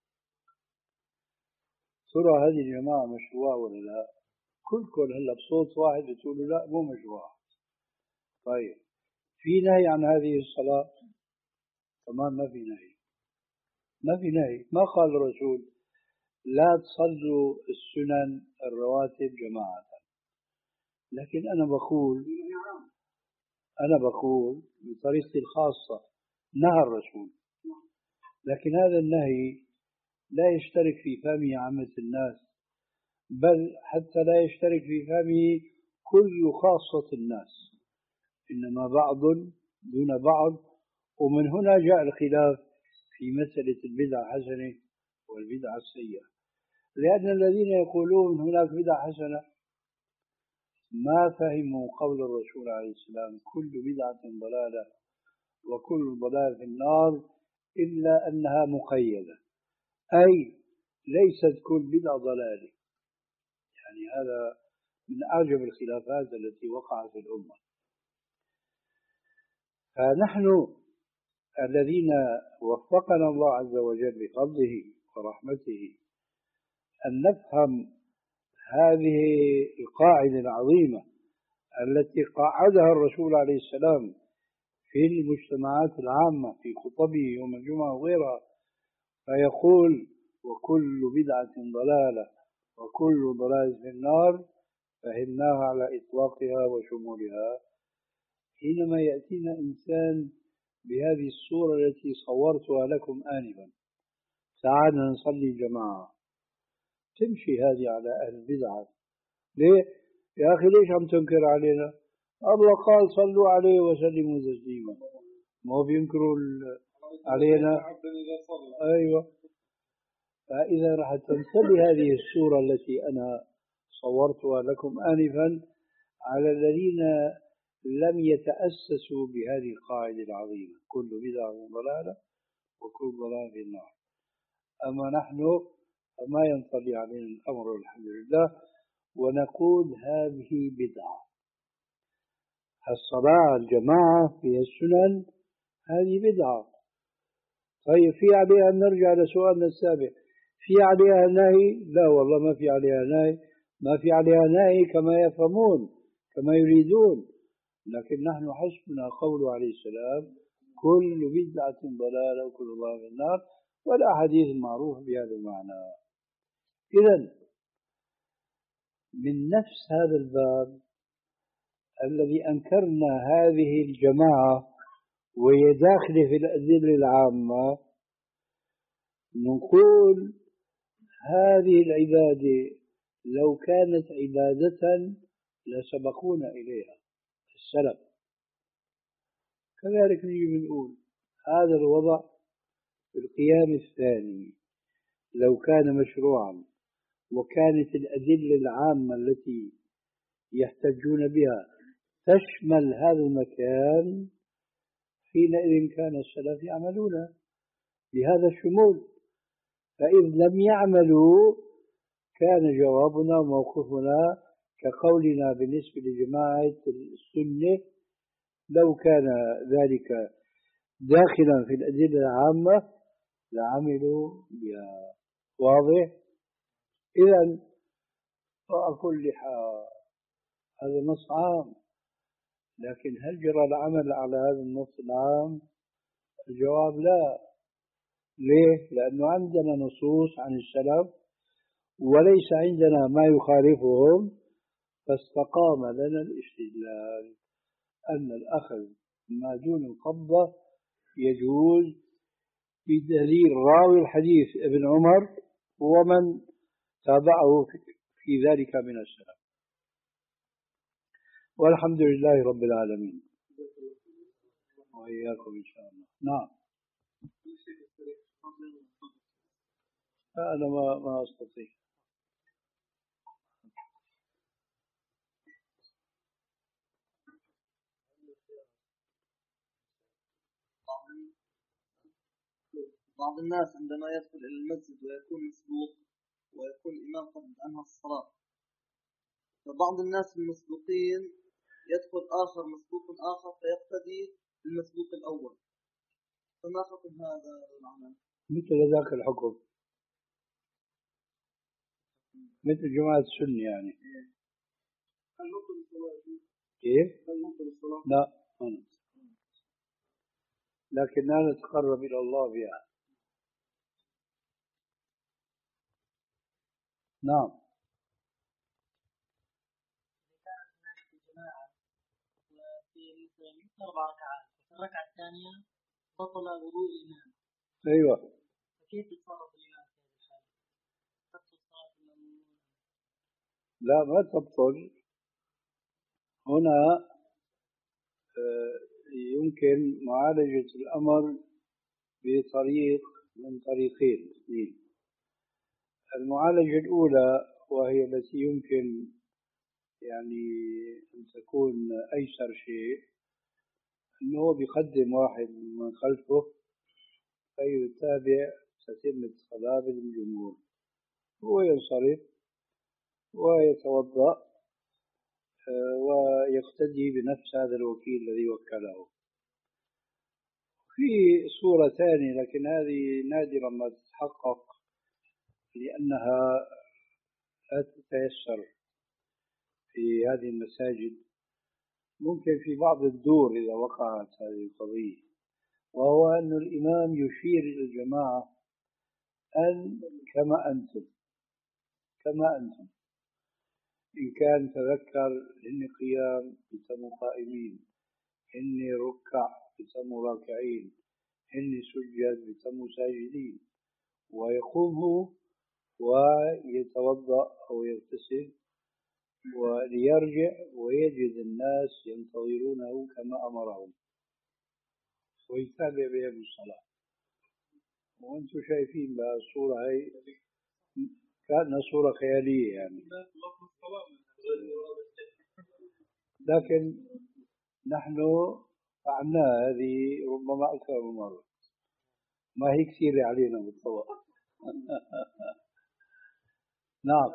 ترى هذه الجماعة مشروع ولا لا؟ كلكم هلا بصوت واحد بتقولوا لا مو مشروع. طيب في نهي عن هذه الصلاة؟ تمام، ما في نهي، ما في نهي. ما قال الرسول لا تصلوا السنن الرواتب جماعة، لكن أنا بقول أنا بقول بطريقتي الخاصة نهى الرسول، لكن هذا النهي لا يشترك في فهمه عامة الناس، بل حتى لا يشترك في فهمه كل خاصة الناس، إنما بعض دون بعض. ومن هنا جاء الخلاف في مسألة البدعة حسنة والبدعة السيئة، لأن الذين يقولون هناك بدعة حسنة ما فهموا قول الرسول عليه السلام كل بدعة ضلالة وكل ضلال في النار، إلا أنها مقيدة، أي ليست كل بدعة ضلالة. يعني هذا من أعجب الخلافات التي وقعت في الأمة. فنحن الذين وفقنا الله عز وجل بفضله ورحمته أن نفهم هذه القاعدة العظيمة التي قاعدها الرسول عليه السلام في المجتمعات العامة في خطبه يوم الجمعة وغيرها، فيقول وكل بدعة ضلالة وكل ضلال في النار، فهمناها على إطلاقها وشمولها. حينما يأتينا إنسان بهذه الصورة التي صورتها لكم آنفا، تعالوا نصلي جماعة، تمشي هذه على أهل البدعة. ليه؟ يا أخي ليش عم تنكر علينا؟ الله قال صلوا عليه وسلموا تسليما، ما هو بينكروا علينا. أيوة. فإذا راح تنتبه هذه الصورة التي أنا صورتها لكم آنفا على الذين لم يتأسسوا بهذه القاعدة العظيمة كل بدعة ضلالة وكل ضلال في النار. أما نحن فما ينطلي علينا الأمر والحمد لله، ونقول هذه بدعة. الصلاة الجماعة في السنن هذه بدعة. طيب في عليها أن نرجع لسؤالنا السابق، في عليها نهي؟ لا والله ما في عليها نهي، ما في عليها نهي كما يفهمون كما يريدون، لكن نحن حسبنا قوله عليه السلام كل بدعة ضلالة وكل ضلالة في النار، والأحاديث المعروفة بهذا المعنى. إذن من نفس هذا الباب الذي أنكرنا هذه الجماعة وهي داخلة في الأدلة العامة، نقول هذه العبادة لو كانت عبادة لسبقونا إليها السلف. كذلك نجي بنقول هذا الوضع في القيام الثاني لو كان مشروعا وكانت الأدلة العامة التي يحتجون بها تشمل هذا المكان، حينئذ كان السلف يعملون بهذا الشمول. فإذ لم يعملوا كان جوابنا موقفنا كقولنا بالنسبة لجماعة السنة لو كان ذلك داخلا في الأدلة العامة لعملوا بها. واضح؟ إذن على كل حال هذا نص عام، لكن هل جرى العمل على هذا النص العام؟ الجواب لا. ليه؟ لأنه عندنا نصوص عن السلف وليس عندنا ما يخالفهم، فاستقام لنا الاستدلال أن الأخذ ما دون القبضة يجوز بدليل راوي الحديث ابن عمر ومن تابعه في ذلك من السلف. والحمد لله رب العالمين وإياكم إن شاء الله. نعم. أنا ما ما أستطيع. بعض الناس عندما يدخل إلى المسجد ويكون مسبوق ويكون الإمام قد أنهى الصلاة، فبعض الناس المسبوقين يدخل آخر مسبوق آخر فيقتدي بالمسبوق الأول، فما حكم هذا العمل؟ مثل ذاك الحكم، مثل جماعة السنة يعني. هل نبطل الصلاة؟ كيف؟ هل نبطل الصلاة؟ لا، أنا. لكننا نتقرب إلى الله بها. نعم. في مثلا أربع ركعات، في الركعة الثانية بطل وضوء الإمام. أيوة. فكيف يتصرف الإمام في هذه الحالة؟ تبطل صلاة المأمومين؟ لا ما تبطل. هنا يمكن معالجة الأمر بطريق من طريقين اثنين. المعالجة الأولى وهي التي يمكن يعني أن تكون أيسر شيء، أنه بيقدم واحد من خلفه فيتابع تتم الصلاة بالجمهور، هو ينصرف ويتوضأ ويقتدي بنفس هذا الوكيل الذي وكله. في صورة ثانية لكن هذه نادرا ما تتحقق لأنها لا تتيسر في هذه المساجد، ممكن في بعض الدور إذا وقعت هذه القضية، وهو أن الإمام يشير إلى الجماعة أن كما أنتم كما أنتم إن كان تذكر إن قيام يسموا قائمين، إن ركع يسموا راكعين، إن سجد يسموا ساجدين، ويقوم هو ويتوضأ أو يغتسل وليرجع ويجد الناس ينتظرونه كما أمرهم ويتابع بهم الصلاة. وأنتم شايفين بقى الصورة هي كأنها صورة خيالية يعني، لكن نحن فعلنا هذه ربما أكثر من مرة، ما هي كثيرة علينا بالطبع. نعم.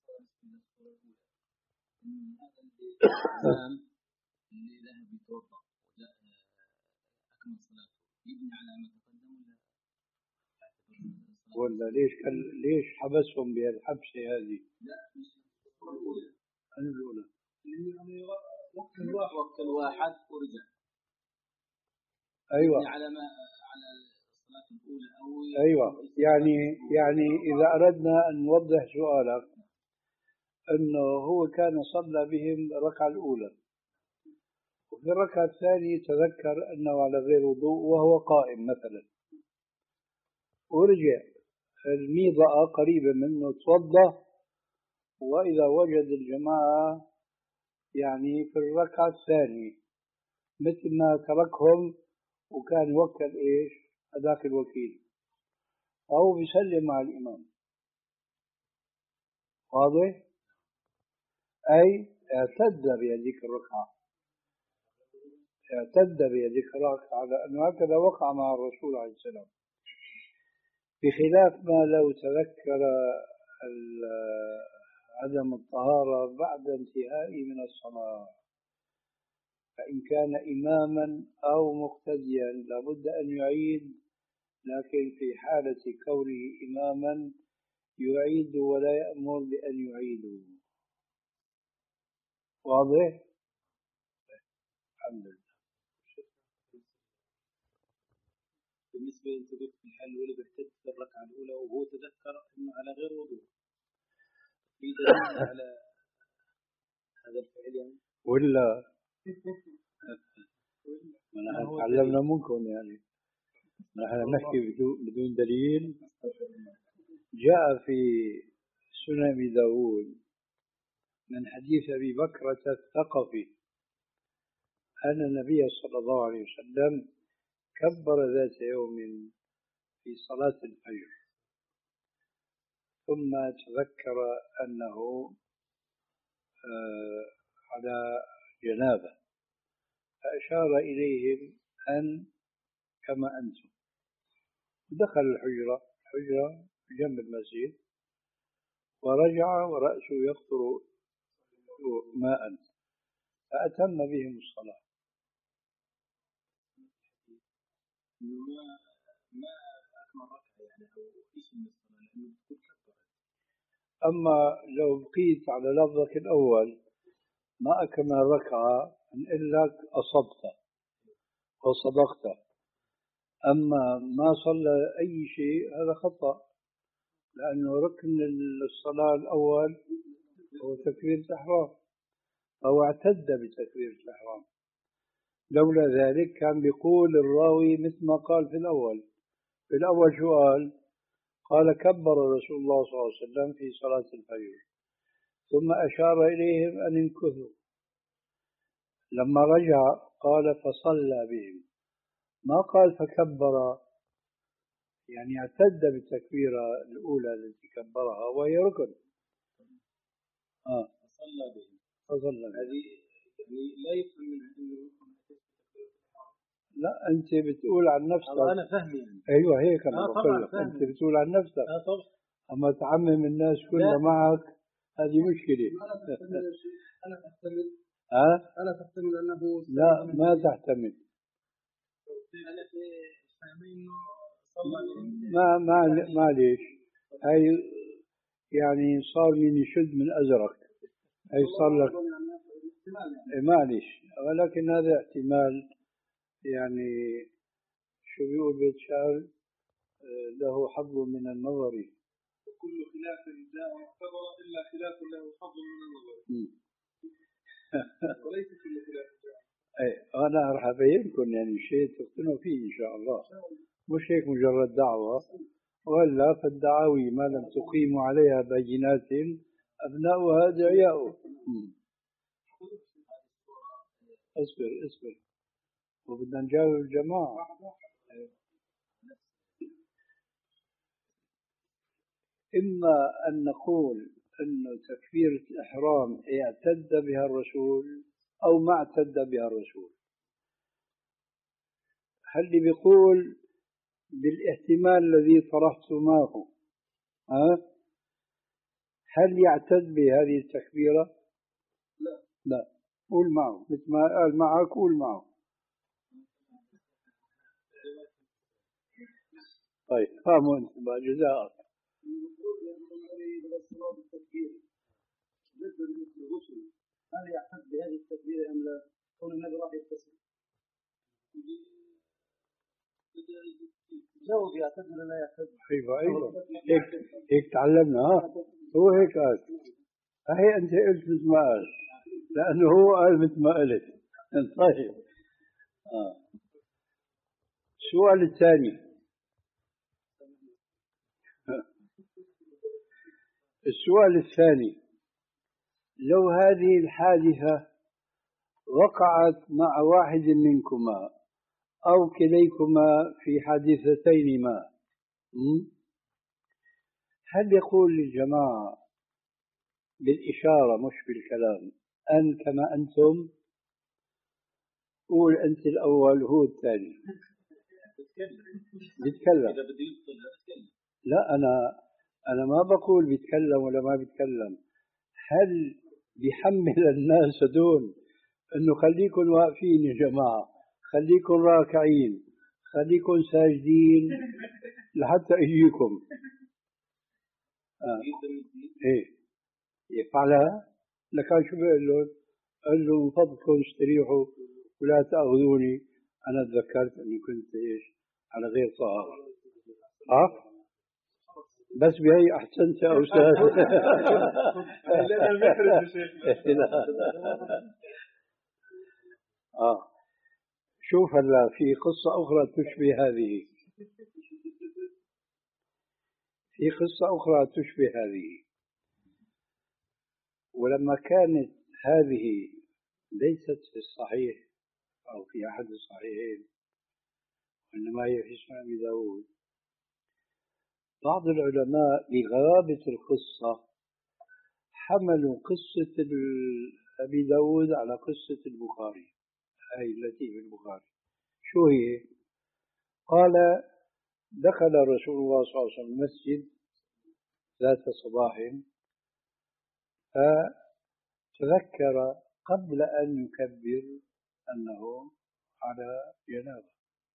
اللي ذهب يتوضأ وجاء أكمل صلاته يبني على ما تقدم ولا؟ ولا ليش كان ليش حبسهم بهالحبسة هذه؟ لا مش الأولى. أنا الأولى. يعني وقت الواحد وقت الواحد ورجع. أيوة. يعني على ما على الصلاة الأولى أو أيوة. يعني يعني إذا أردنا أن نوضح سؤالك أنه هو كان صلى بهم الركعة الأولى، وفي الركعة الثانية تذكر أنه على غير وضوء وهو قائم مثلا، ورجع الميضة قريبة منه توضأ، وإذا وجد الجماعة يعني في الركعة الثانية مثل ما تركهم وكان يوكل إيش هذاك الوكيل، فهو بيسلم مع الإمام. واضح؟ أي اعتد بهذيك الركعة، اعتد بهذيك الركعة، لأنه هكذا وقع مع الرسول عليه السلام، بخلاف ما لو تذكر عدم الطهارة بعد انتهاء من الصلاة، فإن كان إماما أو مقتديا لابد أن يعيد، لكن في حالة كونه إماما يعيد ولا يأمر بأن يعيدوا. واضح؟ الحمد لله. بالنسبة أنت قلت في الحال الأولى بيحتج في الركعة الأولى وهو تذكر إنه على غير وضوء، في دليل على هذا الفعل يعني؟ ولا نحن تعلمنا منكم يعني، نحن نحكي بدون دليل. جاء في سنن أبي داود من حديث أبي بكرة الثقفي أن النبي صلى الله عليه وسلم كبر ذات يوم في صلاة الفجر، ثم تذكر أنه على جنابة، فأشار إليهم أن كما أنتم، دخل الحجرة حجرة جنب المسجد ورجع ورأسه يقطر ماء، فأتم بهم الصلاة. ما ما أكمل ركعة يعني أو إيش من الصلاة لأنه بتكون كبر. أما لو بقيت على لفظك الأول ما أكمل ركعة نقول لك أصبت وصدقت، أما ما صلى أي شيء هذا خطأ، لأنه ركن الصلاة الأول هو تكبيرة الإحرام، أو اعتد بتكبيرة الإحرام، لولا ذلك كان بيقول الراوي مثل ما قال في الأول. في الأول شو قال؟ قال كبر رسول الله صلى الله عليه وسلم في صلاة الفجر ثم أشار إليهم أن ينكثوا، لما رجع قال فصلى بهم، ما قال فكبر، يعني اعتد بالتكبيرة الأولى التي كبرها وهي ركن. آه. فصلى بهم. فصلى بهم. هذه يعني لا يفهم منها إنه لا أنت بتقول عن نفسك. أنا فهمي يعني. أيوة هيك أنا آه بقول لك، أنت بتقول عن نفسك. آه طبعا. أما تعمم الناس كلها معك هذه مشكلة. أنا تحتمل. ها؟ أنا تحتمل أنه. لا ما تحتمل. أنا في فهمي إنه صلى بهم. ما ما معليش، هاي يعني صار من يشد من أزرق، هاي صار لك معليش، ولكن هذا احتمال يعني شو بيقول بيت شعر له حظ من النظر. وكل خلاف جاء معتبر إلا خلاف له حظ من النظر. وليس كل خلاف جاء. أي أنا راح أبينكم يعني شيء تقتنعوا فيه إن شاء الله، مش هيك مجرد دعوة، ولا فالدعاوي ما لم تقيموا عليها بينات أبناؤها دعياء. اصبر اصبر وبدنا نجاوب الجماعة. إما أن نقول أن تكبيرة الإحرام اعتد بها الرسول أو ما اعتد بها الرسول. هل اللي بيقول بالاحتمال الذي طرحتماه ها هل يعتد بهذه التكبيرة؟ لا لا، قول معه مثل ما قال معك، قول معه. طيب فهموا أنت جزاءك. هل يعتد بهذه التكبير أم لا؟ كون النبي راح يغتسل. جاوب يعتد ولا لا يعتد؟ أيوه أيوه هيك هيك تعلمنا. ها هو هيك قال. هي أنت قلت مثل ما قال، لأنه هو قال مثل ما قلت. طيب آه. السؤال الثاني. السؤال الثاني: لو هذه الحادثة وقعت مع واحد منكما أو كليكما في حادثتين ما، هل يقول للجماعة بالإشارة مش بالكلام أن كما أنتم؟ قول أنت الأول هو الثاني. بيتكلم. لا أنا أنا ما بقول بيتكلم ولا ما بيتكلم. هل بيحمل الناس دون أنه خليكم واقفين يا جماعة، خليكم راكعين، خليكم ساجدين لحتى يجيكم؟ آه. إيه يفعلها؟ لكان شو بيقول لهم؟ قال له من فضلكم استريحوا ولا تأخذوني، أنا تذكرت أني كنت إيش على غير طهارة. ها؟ بس بهي أحسنت يا أستاذ. آه شوف هلا في قصة أخرى تشبه هذه، في قصة أخرى تشبه هذه. ولما كانت هذه ليست في الصحيح أو في أحد الصحيحين وإنما هي في سنن أبي داود، بعض العلماء لغرابة القصة حملوا قصة أبي داود على قصة البخاري، هاي التي في البخاري. شو هي؟ قال: دخل رسول الله صلى الله عليه وسلم المسجد ذات صباح فتذكر قبل أن يكبر أنه على جنابه،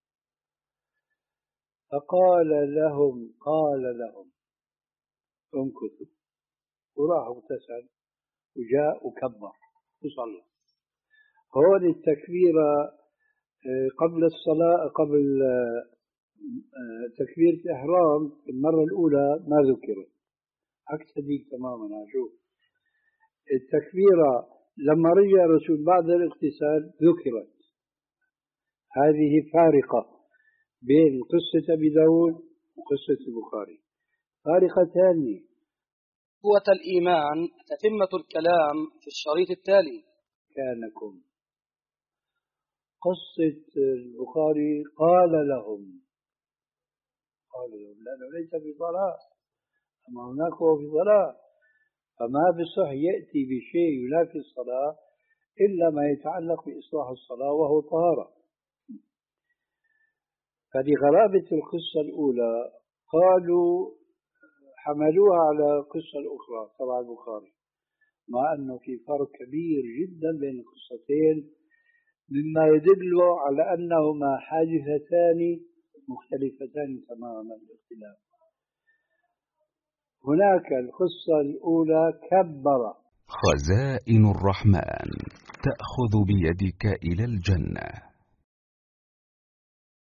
فقال لهم قال لهم امكثوا، وراح اغتسل وجاء وكبر وصلى. هون التكبيرة قبل الصلاة، قبل تكبيرة الإحرام المرة الأولى ما ذكرت، عكس هذيك تماما. شوف التكبيرة لما رجع الرسول بعد الاغتسال ذكرت. هذه فارقة بين قصة أبي داود وقصة البخاري، فارقة ثانية. قوة الإيمان تتمة الكلام في الشريط التالي. كانكم. قصة البخاري قال لهم، قال لهم لأنه ليس في صلاة، أما هناك هو في صلاة، فما بصح يأتي بشيء ينافي الصلاة إلا ما يتعلق بإصلاح الصلاة وهو طهارة. فلغرابة القصة الأولى قالوا حملوها على القصة الأخرى تبع البخاري، مع أنه في فرق كبير جدا بين القصتين مما يدل على أنهما حادثتان مختلفتان تماما الاختلاف. هناك القصة الأولى كبر. خزائن الرحمن تأخذ بيدك إلى الجنة.